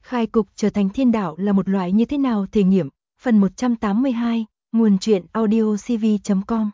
Khai cục trở thành thiên đạo là một loại như thế nào thể nghiệm, phần 182, nguồn truyện audiocv.com.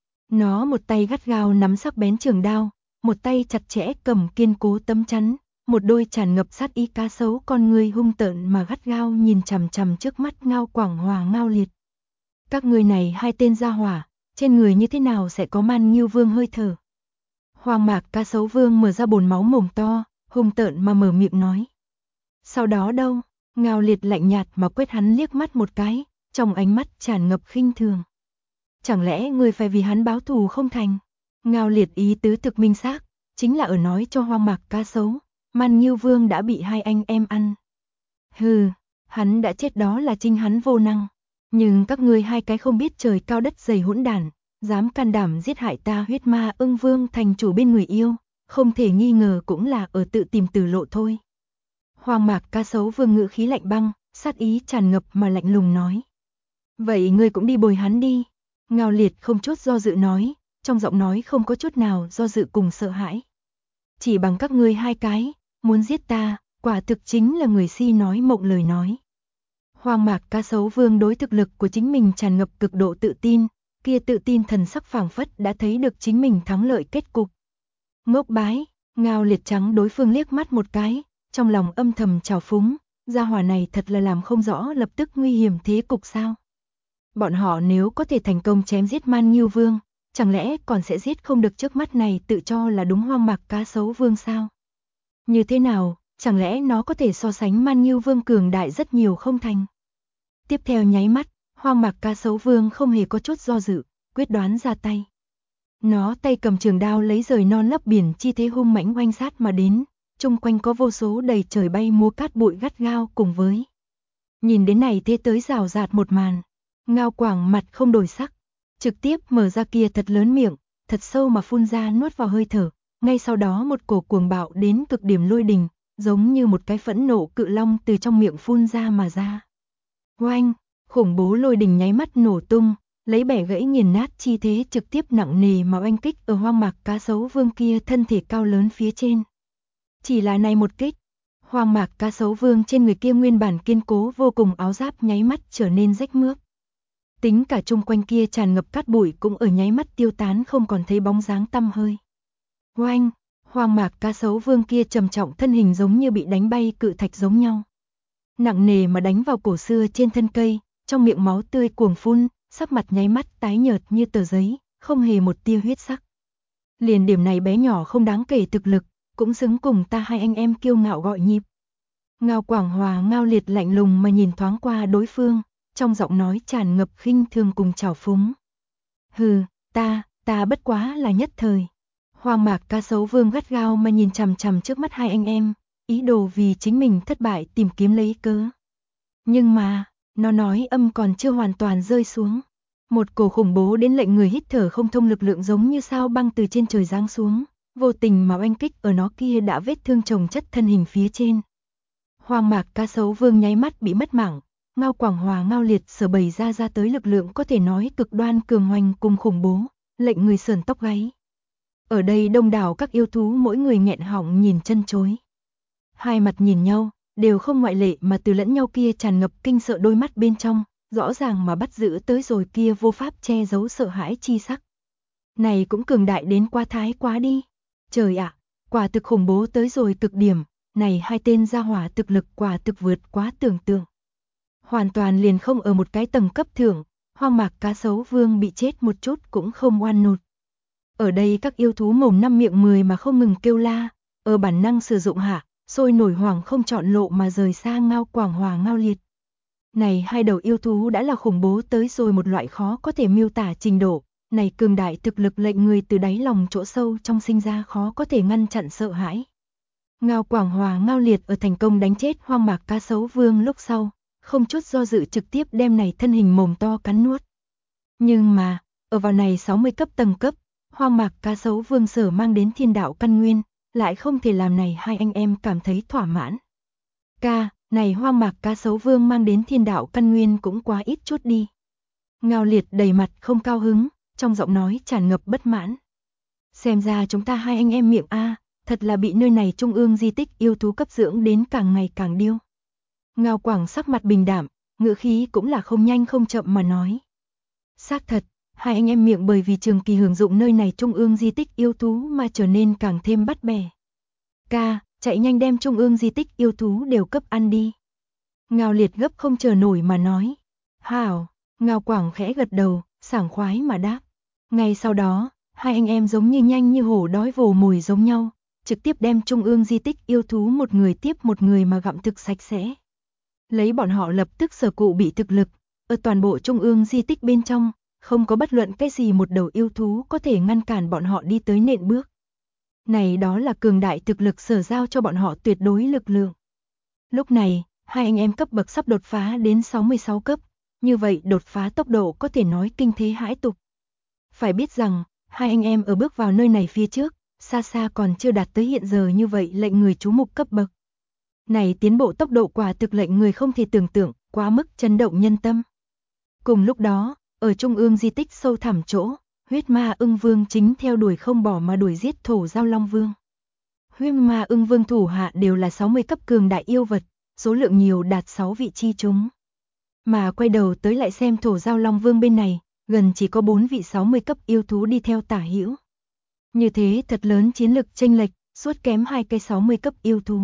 Nó một tay gắt gao nắm sắc bén trường đao, một tay chặt chẽ cầm kiên cố tấm chắn, một đôi tràn ngập sát ý cá sấu con ngươi hung tợn mà gắt gao nhìn chằm chằm trước mắt Ngao Quảng Hòa Ngao Liệt. Các ngươi này hai tên gia hỏa, trên người như thế nào sẽ có Man Ngưu Vương hơi thở? Hoang Mạc Cá Sấu Vương mở ra bồn máu mồm to, hung tợn mà mở miệng nói. Sau đó đâu? Ngao Liệt lạnh nhạt mà quét hắn liếc mắt một cái, trong ánh mắt tràn ngập khinh thường. Chẳng lẽ ngươi phải vì hắn báo thù không thành? Ngao Liệt ý tứ thực minh xác, chính là ở nói cho Hoang Mạc Cá Sấu, Man Ngưu Vương đã bị hai anh em ăn. Hừ, hắn đã chết đó là chính hắn vô năng. Nhưng các ngươi hai cái không biết trời cao đất dày hỗn đản, dám can đảm giết hại ta Huyết Ma Ưng Vương thành chủ bên người yêu, không thể nghi ngờ cũng là ở tự tìm tử lộ thôi. Hoang Mạc Cá Sấu Vương ngữ khí lạnh băng, sát ý tràn ngập mà lạnh lùng nói. Vậy ngươi cũng đi bồi hắn đi. Ngao Liệt không chút do dự nói, trong giọng nói không có chút nào do dự cùng sợ hãi. Chỉ bằng các ngươi hai cái, muốn giết ta, quả thực chính là người si nói mộng lời nói. Hoang Mạc Cá Sấu Vương đối thực lực của chính mình tràn ngập cực độ tự tin, kia tự tin thần sắc phảng phất đã thấy được chính mình thắng lợi kết cục. Ngốc bái, Ngao Liệt trắng đối phương liếc mắt một cái, trong lòng âm thầm trào phúng, gia hỏa này thật là làm không rõ lập tức nguy hiểm thế cục sao. Bọn họ nếu có thể thành công chém giết Man Ngưu Vương, chẳng lẽ còn sẽ giết không được trước mắt này tự cho là đúng Hoang Mạc Cá Sấu Vương sao? Như thế nào, chẳng lẽ nó có thể so sánh Man Ngưu Vương cường đại rất nhiều không thành? Tiếp theo nháy mắt, Hoang Mạc Cá Sấu Vương không hề có chút do dự, quyết đoán ra tay. Nó tay cầm trường đao lấy rời non lấp biển chi thế hung mãnh oanh sát mà đến, chung quanh có vô số đầy trời bay múa cát bụi gắt gao cùng với. Nhìn đến này thế tới rào rạt một màn, Ngao Quảng mặt không đổi sắc, trực tiếp mở ra kia thật lớn miệng, thật sâu mà phun ra nuốt vào hơi thở, ngay sau đó một cổ cuồng bạo đến cực điểm lôi đình, giống như một cái phẫn nộ cự long từ trong miệng phun ra mà ra. Oanh, khủng bố lôi đình nháy mắt nổ tung, lấy bẻ gãy nghiền nát chi thế trực tiếp nặng nề mà oanh kích ở Hoang Mạc Cá Sấu Vương kia thân thể cao lớn phía trên. Chỉ là này một kích, Hoang Mạc Cá Sấu Vương trên người kia nguyên bản kiên cố vô cùng áo giáp nháy mắt trở nên rách mướp. Tính cả chung quanh kia tràn ngập cát bụi cũng ở nháy mắt tiêu tán không còn thấy bóng dáng tăm hơi. Oanh, Hoang Mạc Cá Sấu Vương kia trầm trọng thân hình giống như bị đánh bay cự thạch giống nhau. Nặng nề mà đánh vào cổ xưa trên thân cây, trong miệng máu tươi cuồng phun, sắc mặt nháy mắt tái nhợt như tờ giấy, không hề một tia huyết sắc. Liền điểm này bé nhỏ không đáng kể thực lực, cũng xứng cùng ta hai anh em kiêu ngạo gọi nhịp. Ngao Quảng Hòa Ngao Liệt lạnh lùng mà nhìn thoáng qua đối phương, trong giọng nói tràn ngập khinh thường cùng trào phúng. Hừ, ta bất quá là nhất thời. Hoang Mạc Cá Sấu Vương gắt gao mà nhìn chằm chằm trước mắt hai anh em, ý đồ vì chính mình thất bại tìm kiếm lấy cớ. Nhưng mà, nó nói âm còn chưa hoàn toàn rơi xuống. Một cổ khủng bố đến lệnh người hít thở không thông lực lượng giống như sao băng từ trên trời giáng xuống, vô tình mà oanh kích ở nó kia đã vết thương chồng chất thân hình phía trên. Hoang Mạc Cá Sấu Vương nháy mắt bị mất mạng, Ngao Quảng Hòa Ngao Liệt sở bày ra tới lực lượng có thể nói cực đoan cường hoành cùng khủng bố, lệnh người sờn tóc gáy. Ở đây đông đảo các yêu thú mỗi người nghẹn họng nhìn chân chối. Hai mặt nhìn nhau, đều không ngoại lệ mà từ lẫn nhau kia tràn ngập kinh sợ đôi mắt bên trong, rõ ràng mà bắt giữ tới rồi kia vô pháp che giấu sợ hãi chi sắc. Này cũng cường đại đến quá thái quá đi. Trời ạ, quả thực khủng bố tới rồi cực điểm, này hai tên gia hỏa thực lực quả thực vượt quá tưởng tượng. Hoàn toàn liền không ở một cái tầng cấp thượng, Hoang Mạc Cá Sấu Vương bị chết một chút cũng không oan nột. Ở đây các yêu thú mồm năm miệng mười mà không ngừng kêu la, ở bản năng sử dụng hạ, sôi nổi hoảng không chọn lộ mà rời xa Ngao Quảng Hòa Ngao Liệt. Này hai đầu yêu thú đã là khủng bố tới rồi một loại khó có thể miêu tả trình độ, này cường đại thực lực lệnh người từ đáy lòng chỗ sâu trong sinh ra khó có thể ngăn chặn sợ hãi. Ngao Quảng Hòa Ngao Liệt ở thành công đánh chết Hoang Mạc Cá Sấu Vương lúc sau, không chút do dự trực tiếp đem này thân hình mồm to cắn nuốt. Nhưng mà, ở vào này 60 cấp tầng cấp, Hoang Mạc Cá Sấu Vương sở mang đến thiên đạo căn nguyên, lại không thể làm này hai anh em cảm thấy thỏa mãn. Này Hoang Mạc Cá Sấu Vương mang đến thiên đạo căn nguyên cũng quá ít chút đi. Ngao Liệt đầy mặt không cao hứng, trong giọng nói tràn ngập bất mãn. Xem ra chúng ta hai anh em miệng thật là bị nơi này trung ương di tích yêu thú cấp dưỡng đến càng ngày càng điêu. Ngao Quảng sắc mặt bình đạm, ngữ khí cũng là không nhanh không chậm mà nói. Xác thật, hai anh em miệng bởi vì trường kỳ hưởng dụng nơi này trung ương di tích yêu thú mà trở nên càng thêm bắt bẻ. Ca, chạy nhanh đem trung ương di tích yêu thú đều cấp ăn đi. Ngao Liệt gấp không chờ nổi mà nói. Hảo, Ngao Quảng khẽ gật đầu, sảng khoái mà đáp. Ngay sau đó, hai anh em giống như nhanh như hổ đói vồ mồi giống nhau, trực tiếp đem trung ương di tích yêu thú một người tiếp một người mà gặm thực sạch sẽ. Lấy bọn họ lập tức sở cụ bị thực lực, ở toàn bộ trung ương di tích bên trong, không có bất luận cái gì một đầu yêu thú có thể ngăn cản bọn họ đi tới nện bước. Này đó là cường đại thực lực sở giao cho bọn họ tuyệt đối lực lượng. Lúc này, hai anh em cấp bậc sắp đột phá đến 66 cấp, như vậy đột phá tốc độ có thể nói kinh thế hãi tục. Phải biết rằng, hai anh em ở bước vào nơi này phía trước, xa xa còn chưa đạt tới hiện giờ như vậy lệnh người chú mục cấp bậc. Này tiến bộ tốc độ quả thực lệnh người không thể tưởng tượng, quá mức chấn động nhân tâm. Cùng lúc đó, ở trung ương di tích sâu thẳm chỗ, huyết ma ưng vương chính theo đuổi không bỏ mà đuổi giết thổ giao long vương. Huyết ma ưng vương thủ hạ đều là 60 cấp cường đại yêu vật, số lượng nhiều đạt 6 vị chi chúng. Mà quay đầu tới lại xem thổ giao long vương bên này, gần chỉ có 4 vị 60 cấp yêu thú đi theo tả hữu. Như thế thật lớn chiến lực chênh lệch, suốt kém 2 cái 60 cấp yêu thú.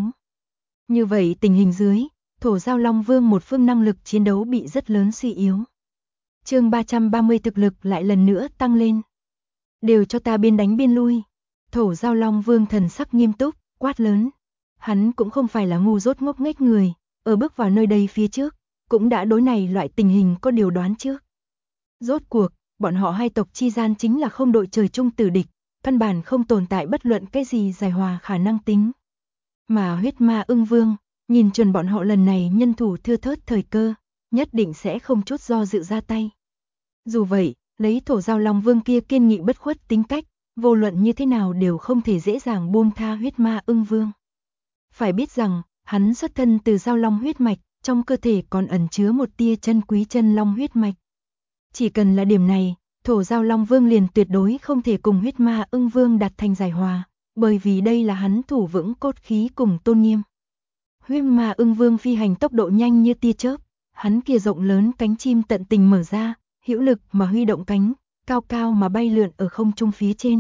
Như vậy tình hình dưới, thổ giao long vương một phương năng lực chiến đấu bị rất lớn suy yếu. Chương 330 thực lực lại lần nữa tăng lên. Đều cho ta biên đánh biên lui. Thổ giao long vương thần sắc nghiêm túc, quát lớn. Hắn cũng không phải là ngu dốt ngốc nghếch người, ở bước vào nơi đây phía trước, cũng đã đối này loại tình hình có điều đoán trước. Rốt cuộc, bọn họ hai tộc chi gian chính là không đội trời chung tử địch, căn bản không tồn tại bất luận cái gì giải hòa khả năng tính. Mà huyết ma ưng vương, nhìn chuẩn bọn họ lần này nhân thủ thưa thớt thời cơ, nhất định sẽ không chút do dự ra tay. Dù vậy, lấy thổ giao long vương kia kiên nghị bất khuất tính cách, vô luận như thế nào đều không thể dễ dàng buông tha huyết ma ưng vương. Phải biết rằng, hắn xuất thân từ giao long huyết mạch, trong cơ thể còn ẩn chứa một tia chân quý chân long huyết mạch. Chỉ cần là điểm này, thổ giao long vương liền tuyệt đối không thể cùng huyết ma ưng vương đạt thành giải hòa, bởi vì đây là hắn thủ vững cốt khí cùng tôn nghiêm. Huyết ma ưng vương phi hành tốc độ nhanh như tia chớp, hắn kia rộng lớn cánh chim tận tình mở ra, hữu lực mà huy động cánh, cao cao mà bay lượn ở không trung phía trên.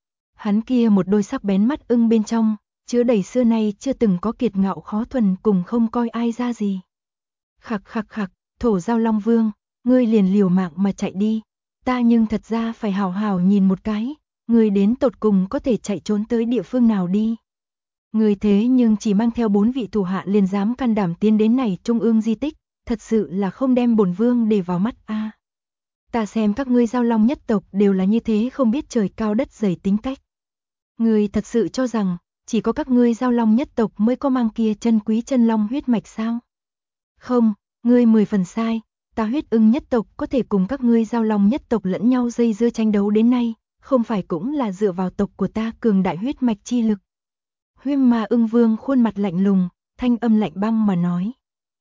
Hắn kia một đôi sắc bén mắt ưng bên trong, chứa đầy xưa nay chưa từng có kiệt ngạo khó thuần cùng không coi ai ra gì. Khặc khặc khặc, thổ giao long vương, ngươi liền liều mạng mà chạy đi, ta nhưng thật ra phải hào hào nhìn một cái, ngươi đến tột cùng có thể chạy trốn tới địa phương nào đi. Ngươi thế nhưng chỉ mang theo 4 vị thủ hạ liền dám can đảm tiến đến này trung ương di tích, thật sự là không đem bổn vương để vào mắt a. Ta xem các ngươi giao long nhất tộc đều là như thế không biết trời cao đất dày tính cách. Ngươi thật sự cho rằng, chỉ có các ngươi giao long nhất tộc mới có mang kia chân quý chân long huyết mạch sao? Không, ngươi 10 phần sai, ta huyết ưng nhất tộc có thể cùng các ngươi giao long nhất tộc lẫn nhau dây dưa tranh đấu đến nay, không phải cũng là dựa vào tộc của ta cường đại huyết mạch chi lực. Huyết ma ưng vương khuôn mặt lạnh lùng, thanh âm lạnh băng mà nói.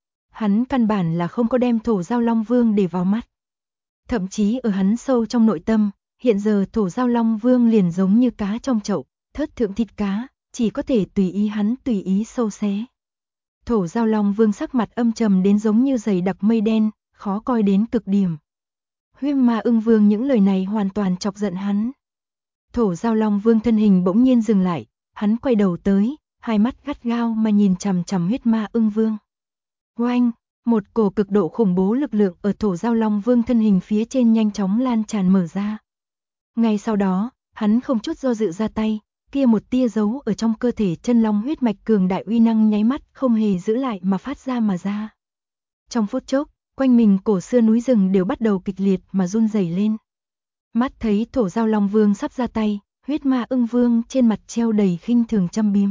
Hắn căn bản là không có đem thổ giao long vương để vào mắt. Thậm chí ở hắn sâu trong nội tâm, hiện giờ thổ giao long vương liền giống như cá trong chậu, thớt thượng thịt cá, chỉ có thể tùy ý hắn tùy ý sâu xé. Thổ giao long vương sắc mặt âm trầm đến giống như dày đặc mây đen, khó coi đến cực điểm. Huyết ma ưng vương những lời này hoàn toàn chọc giận hắn. Thổ giao long vương thân hình bỗng nhiên dừng lại, hắn quay đầu tới, hai mắt gắt gao mà nhìn chằm chằm huyết ma ưng vương. Oanh, một cổ cực độ khủng bố lực lượng ở thổ giao long vương thân hình phía trên nhanh chóng lan tràn mở ra. Ngay sau đó, hắn không chút do dự ra tay, kia một tia dấu ở trong cơ thể chân long huyết mạch cường đại uy năng nháy mắt không hề giữ lại mà phát ra mà ra. Trong phút chốc, quanh mình cổ xưa núi rừng đều bắt đầu kịch liệt mà run rẩy lên. Mắt thấy thổ giao long vương sắp ra tay, huyết ma ưng vương trên mặt treo đầy khinh thường châm biếm.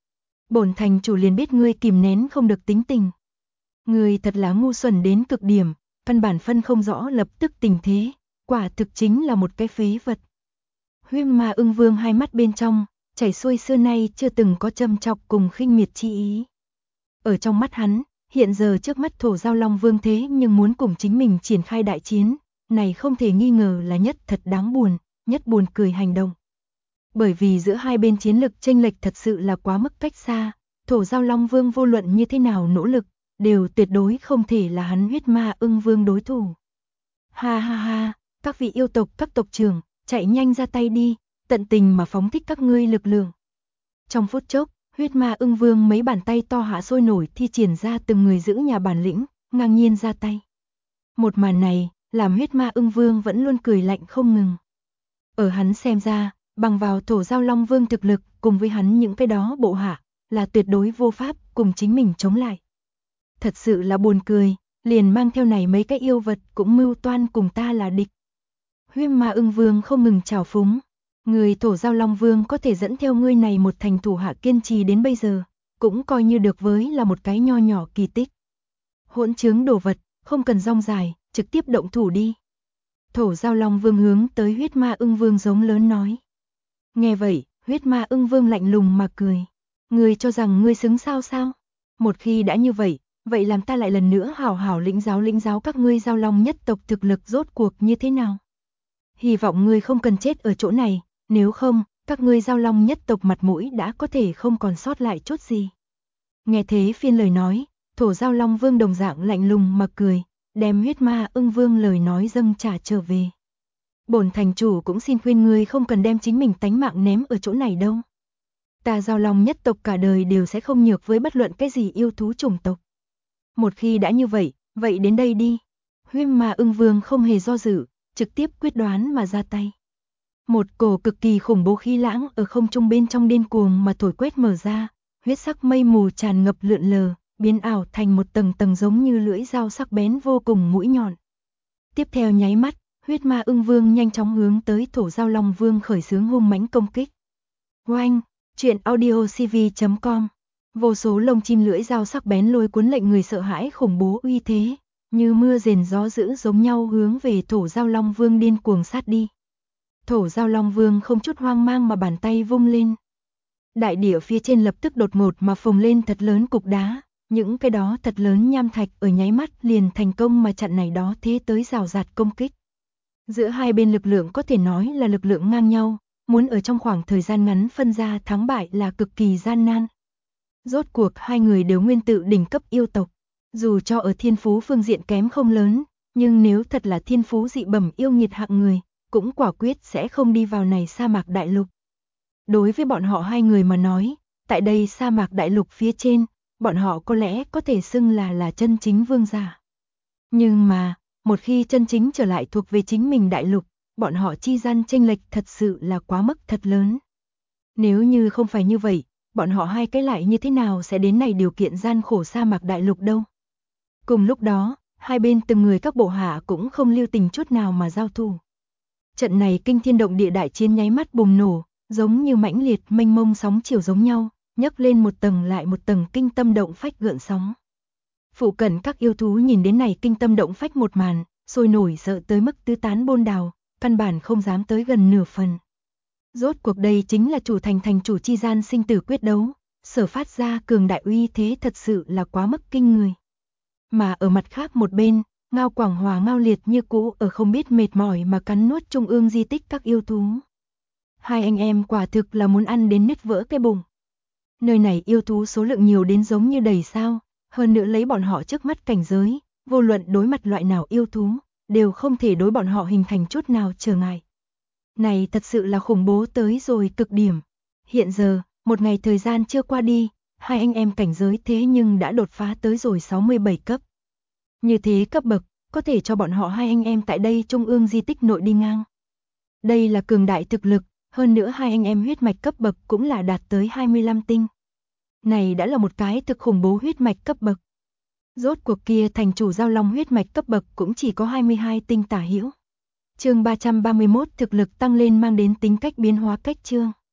Bổn thành chủ liền biết ngươi kìm nén không được tính tình. Ngươi thật là ngu xuẩn đến cực điểm, căn bản phân không rõ lập tức tình thế, quả thực chính là một cái phế vật. Huyết ma ưng vương hai mắt bên trong, chảy xuôi xưa nay chưa từng có châm chọc cùng khinh miệt chi ý. Ở trong mắt hắn, hiện giờ trước mắt thổ giao long vương thế nhưng muốn cùng chính mình triển khai đại chiến, này không thể nghi ngờ là nhất thật đáng buồn, nhất buồn cười hành động. Bởi vì giữa hai bên chiến lực chênh lệch thật sự là quá mức cách xa, thổ giao long vương vô luận như thế nào nỗ lực, đều tuyệt đối không thể là hắn huyết ma ưng vương đối thủ. Ha ha ha, các vị yêu tộc các tộc trưởng, chạy nhanh ra tay đi, tận tình mà phóng thích các ngươi lực lượng. Trong phút chốc, huyết ma ưng vương mấy bàn tay to hạ sôi nổi thi triển ra từng người giữ nhà bản lĩnh, ngang nhiên ra tay. Một màn này, làm huyết ma ưng vương vẫn luôn cười lạnh không ngừng. Ở hắn xem ra, bằng vào Thổ Giao Long Vương thực lực cùng với hắn những cái đó bộ hạ, là tuyệt đối vô pháp cùng chính mình chống lại. Thật sự là buồn cười, liền mang theo này mấy cái yêu vật cũng mưu toan cùng ta là địch. Huyết ma ưng vương không ngừng trào phúng. Người Thổ Giao Long Vương có thể dẫn theo ngươi này một thành thủ hạ kiên trì đến bây giờ, cũng coi như được với là một cái nho nhỏ kỳ tích. Hỗn trướng đồ vật, không cần rong dài, trực tiếp động thủ đi. Thổ Giao Long Vương hướng tới huyết ma ưng vương giống lớn nói. Nghe vậy, huyết ma ưng vương lạnh lùng mà cười. Ngươi cho rằng ngươi xứng sao sao? Một khi đã như vậy, vậy làm ta lại lần nữa hảo hảo lĩnh giáo các ngươi Giao Long nhất tộc thực lực rốt cuộc như thế nào. Hy vọng ngươi không cần chết ở chỗ này, nếu không, các ngươi Giao Long nhất tộc mặt mũi đã có thể không còn sót lại chút gì. Nghe thế phiên lời nói, Thổ Giao Long Vương đồng dạng lạnh lùng mà cười, đem huyết ma ưng vương lời nói dâng trả trở về. Bổn thành chủ cũng xin khuyên ngươi không cần đem chính mình tánh mạng ném ở chỗ này đâu. Ta Giao Long nhất tộc cả đời đều sẽ không nhược với bất luận cái gì yêu thú chủng tộc. Một khi đã như vậy, vậy đến đây đi. Huyết ma ưng vương không hề do dự, trực tiếp quyết đoán mà ra tay. Một cổ cực kỳ khủng bố khí lãng ở không trung bên trong điên cuồng mà thổi quét mở ra, huyết sắc mây mù tràn ngập lượn lờ, biến ảo thành một tầng tầng giống như lưỡi dao sắc bén vô cùng mũi nhọn. Tiếp theo nháy mắt, huyết ma ưng vương nhanh chóng hướng tới Thổ Giao Long Vương khởi xướng hung mãnh công kích. Oanh, truyện audiocv.com. Vô số lông chim lưỡi dao sắc bén lôi cuốn lệnh người sợ hãi khủng bố uy thế, như mưa rền gió dữ giống nhau hướng về Thổ Giao Long Vương điên cuồng sát đi. Thổ Giao Long Vương không chút hoang mang mà bàn tay vung lên. Đại địa phía trên lập tức đột ngột mà phồng lên thật lớn cục đá, những cái đó thật lớn nham thạch ở nháy mắt liền thành công mà chặn này đó thế tới rào rạt công kích. Giữa hai bên lực lượng có thể nói là lực lượng ngang nhau, muốn ở trong khoảng thời gian ngắn phân ra thắng bại là cực kỳ gian nan. Rốt cuộc hai người đều nguyên tự đỉnh cấp yêu tộc, dù cho ở thiên phú phương diện kém không lớn, nhưng nếu thật là thiên phú dị bẩm yêu nghiệt hạng người, cũng quả quyết sẽ không đi vào này sa mạc đại lục. Đối với bọn họ hai người mà nói, tại đây sa mạc đại lục phía trên, bọn họ có lẽ có thể xưng là chân chính vương giả. Nhưng mà, một khi chân chính trở lại thuộc về chính mình đại lục, bọn họ chi gian chênh lệch thật sự là quá mức thật lớn. Nếu như không phải như vậy, bọn họ hai cái lại như thế nào sẽ đến này điều kiện gian khổ sa mạc đại lục đâu. Cùng lúc đó, hai bên từng người các bộ hạ cũng không lưu tình chút nào mà giao thủ. Trận này kinh thiên động địa đại chiến nháy mắt bùng nổ, giống như mãnh liệt mênh mông sóng chiều giống nhau, nhấc lên một tầng lại một tầng kinh tâm động phách gợn sóng. Phụ cận các yêu thú nhìn đến này kinh tâm động phách một màn, sôi nổi sợ tới mức tứ tán bôn đào, căn bản không dám tới gần nửa phần. Rốt cuộc đây chính là chủ thành chủ chi gian sinh tử quyết đấu, sở phát ra cường đại uy thế thật sự là quá mức kinh người. Mà ở mặt khác một bên, Ngao Quảng Hòa Ngao Liệt như cũ ở không biết mệt mỏi mà cắn nuốt trung ương di tích các yêu thú. Hai anh em quả thực là muốn ăn đến nứt vỡ cái bụng. Nơi này yêu thú số lượng nhiều đến giống như đầy sao, hơn nữa lấy bọn họ trước mắt cảnh giới, vô luận đối mặt loại nào yêu thú, đều không thể đối bọn họ hình thành chút nào trở ngại. Này thật sự là khủng bố tới rồi cực điểm. Hiện giờ, một ngày thời gian chưa qua đi, hai anh em cảnh giới thế nhưng đã đột phá tới rồi 67 cấp. Như thế cấp bậc, có thể cho bọn họ hai anh em tại đây trung ương di tích nội đi ngang. Đây là cường đại thực lực, hơn nữa hai anh em huyết mạch cấp bậc cũng là đạt tới 25 tinh. Này đã là một cái thực khủng bố huyết mạch cấp bậc. Rốt cuộc kia thành chủ Giao Long huyết mạch cấp bậc cũng chỉ có 22 tinh tả hữu. Chương 331 thực lực tăng lên mang đến tính cách biến hóa cách chương.